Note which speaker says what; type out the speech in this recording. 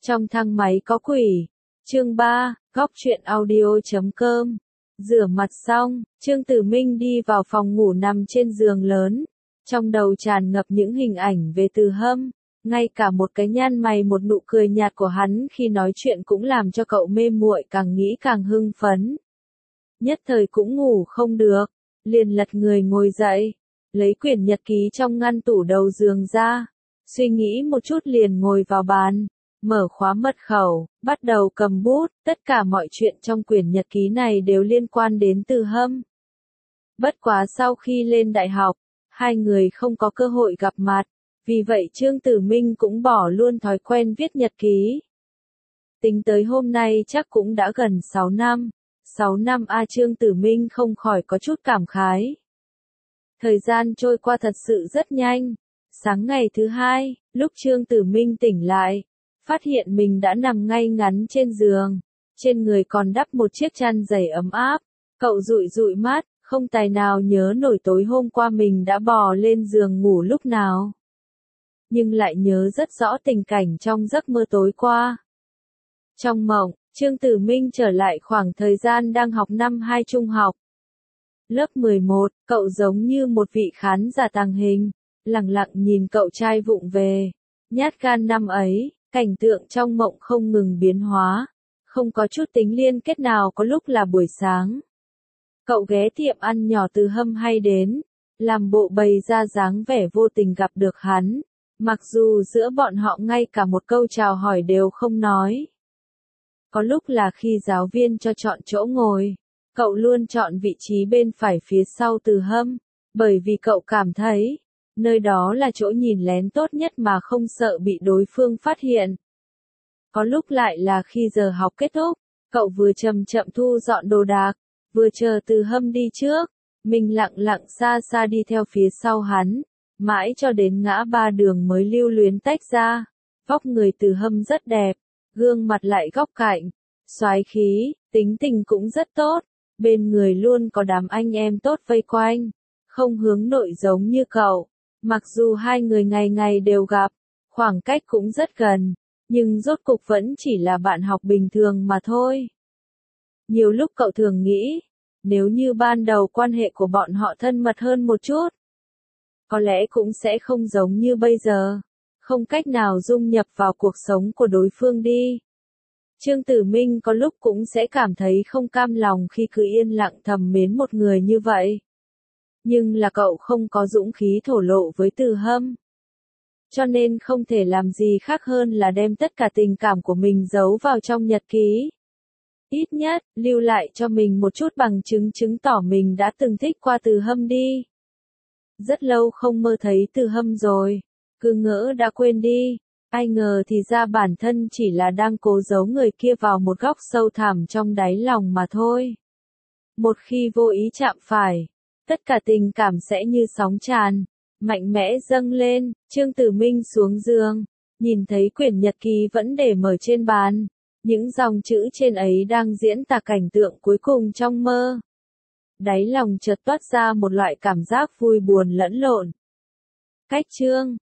Speaker 1: Trong thang máy có quỷ. Chương 3, góc truyện audio.com. Rửa mặt xong, Trương Tử Minh đi vào phòng ngủ nằm trên giường lớn. Trong đầu tràn ngập những hình ảnh về Từ Hâm. Ngay cả một cái nhăn mày một nụ cười nhạt của hắn khi nói chuyện cũng làm cho cậu mê muội, càng nghĩ càng hưng phấn. Nhất thời cũng ngủ không được, liền lật người ngồi dậy, lấy quyển nhật ký trong ngăn tủ đầu giường ra, suy nghĩ một chút liền ngồi vào bàn, mở khóa mật khẩu, bắt đầu cầm bút, tất cả mọi chuyện trong quyển nhật ký này đều liên quan đến Từ Hâm. Bất quá sau khi lên đại học, hai người không có cơ hội gặp mặt, vì vậy Trương Tử Minh cũng bỏ luôn thói quen viết nhật ký. Tính tới hôm nay chắc cũng đã gần 6 năm. 6 năm Trương Tử Minh không khỏi có chút cảm khái. Thời gian trôi qua thật sự rất nhanh. Sáng ngày thứ hai, lúc Trương Tử Minh tỉnh lại, phát hiện mình đã nằm ngay ngắn trên giường. Trên người còn đắp một chiếc chăn dày ấm áp. Cậu dụi dụi mắt, không tài nào nhớ nổi tối hôm qua mình đã bò lên giường ngủ lúc nào. Nhưng lại nhớ rất rõ tình cảnh trong giấc mơ tối qua. Trong mộng, Trương Tử Minh trở lại khoảng thời gian đang học năm 2 trung học. Lớp 11, cậu giống như một vị khán giả tàng hình, lặng lặng nhìn cậu trai vụng về. Nhát gan năm ấy, cảnh tượng trong mộng không ngừng biến hóa, không có chút tính liên kết nào. Có lúc là buổi sáng, cậu ghé tiệm ăn nhỏ Từ Hâm hay đến, làm bộ bày ra dáng vẻ vô tình gặp được hắn, mặc dù giữa bọn họ ngay cả một câu chào hỏi đều không nói. Có lúc là khi giáo viên cho chọn chỗ ngồi, cậu luôn chọn vị trí bên phải phía sau Từ Hâm, bởi vì cậu cảm thấy, nơi đó là chỗ nhìn lén tốt nhất mà không sợ bị đối phương phát hiện. Có lúc lại là khi giờ học kết thúc, cậu vừa chậm chậm thu dọn đồ đạc, vừa chờ Từ Hâm đi trước, mình lặng lặng xa xa đi theo phía sau hắn, mãi cho đến ngã ba đường mới lưu luyến tách ra. Vóc người Từ Hâm rất đẹp, gương mặt lại góc cạnh, soái khí, tính tình cũng rất tốt, bên người luôn có đám anh em tốt vây quanh, không hướng nội giống như cậu. Mặc dù hai người ngày ngày đều gặp, khoảng cách cũng rất gần, nhưng rốt cục vẫn chỉ là bạn học bình thường mà thôi. Nhiều lúc cậu thường nghĩ, nếu như ban đầu quan hệ của bọn họ thân mật hơn một chút, có lẽ cũng sẽ không giống như bây giờ, không cách nào dung nhập vào cuộc sống của đối phương đi. Trương Tử Minh có lúc cũng sẽ cảm thấy không cam lòng khi cứ yên lặng thầm mến một người như vậy. Nhưng là cậu không có dũng khí thổ lộ với Từ Hâm. Cho nên không thể làm gì khác hơn là đem tất cả tình cảm của mình giấu vào trong nhật ký. Ít nhất, lưu lại cho mình một chút bằng chứng chứng tỏ mình đã từng thích qua Từ Hâm đi. Rất lâu không mơ thấy Từ Hâm rồi, cứ ngỡ đã quên đi. Ai ngờ thì ra bản thân chỉ là đang cố giấu người kia vào một góc sâu thẳm trong đáy lòng mà thôi. Một khi vô ý chạm phải, tất cả tình cảm sẽ như sóng tràn, mạnh mẽ dâng lên. Trương Tử Minh xuống giường, nhìn thấy quyển nhật ký vẫn để mở trên bàn. Những dòng chữ trên ấy đang diễn tả cảnh tượng cuối cùng trong mơ. Đáy lòng chợt toát ra một loại cảm giác vui buồn lẫn lộn. Cách chương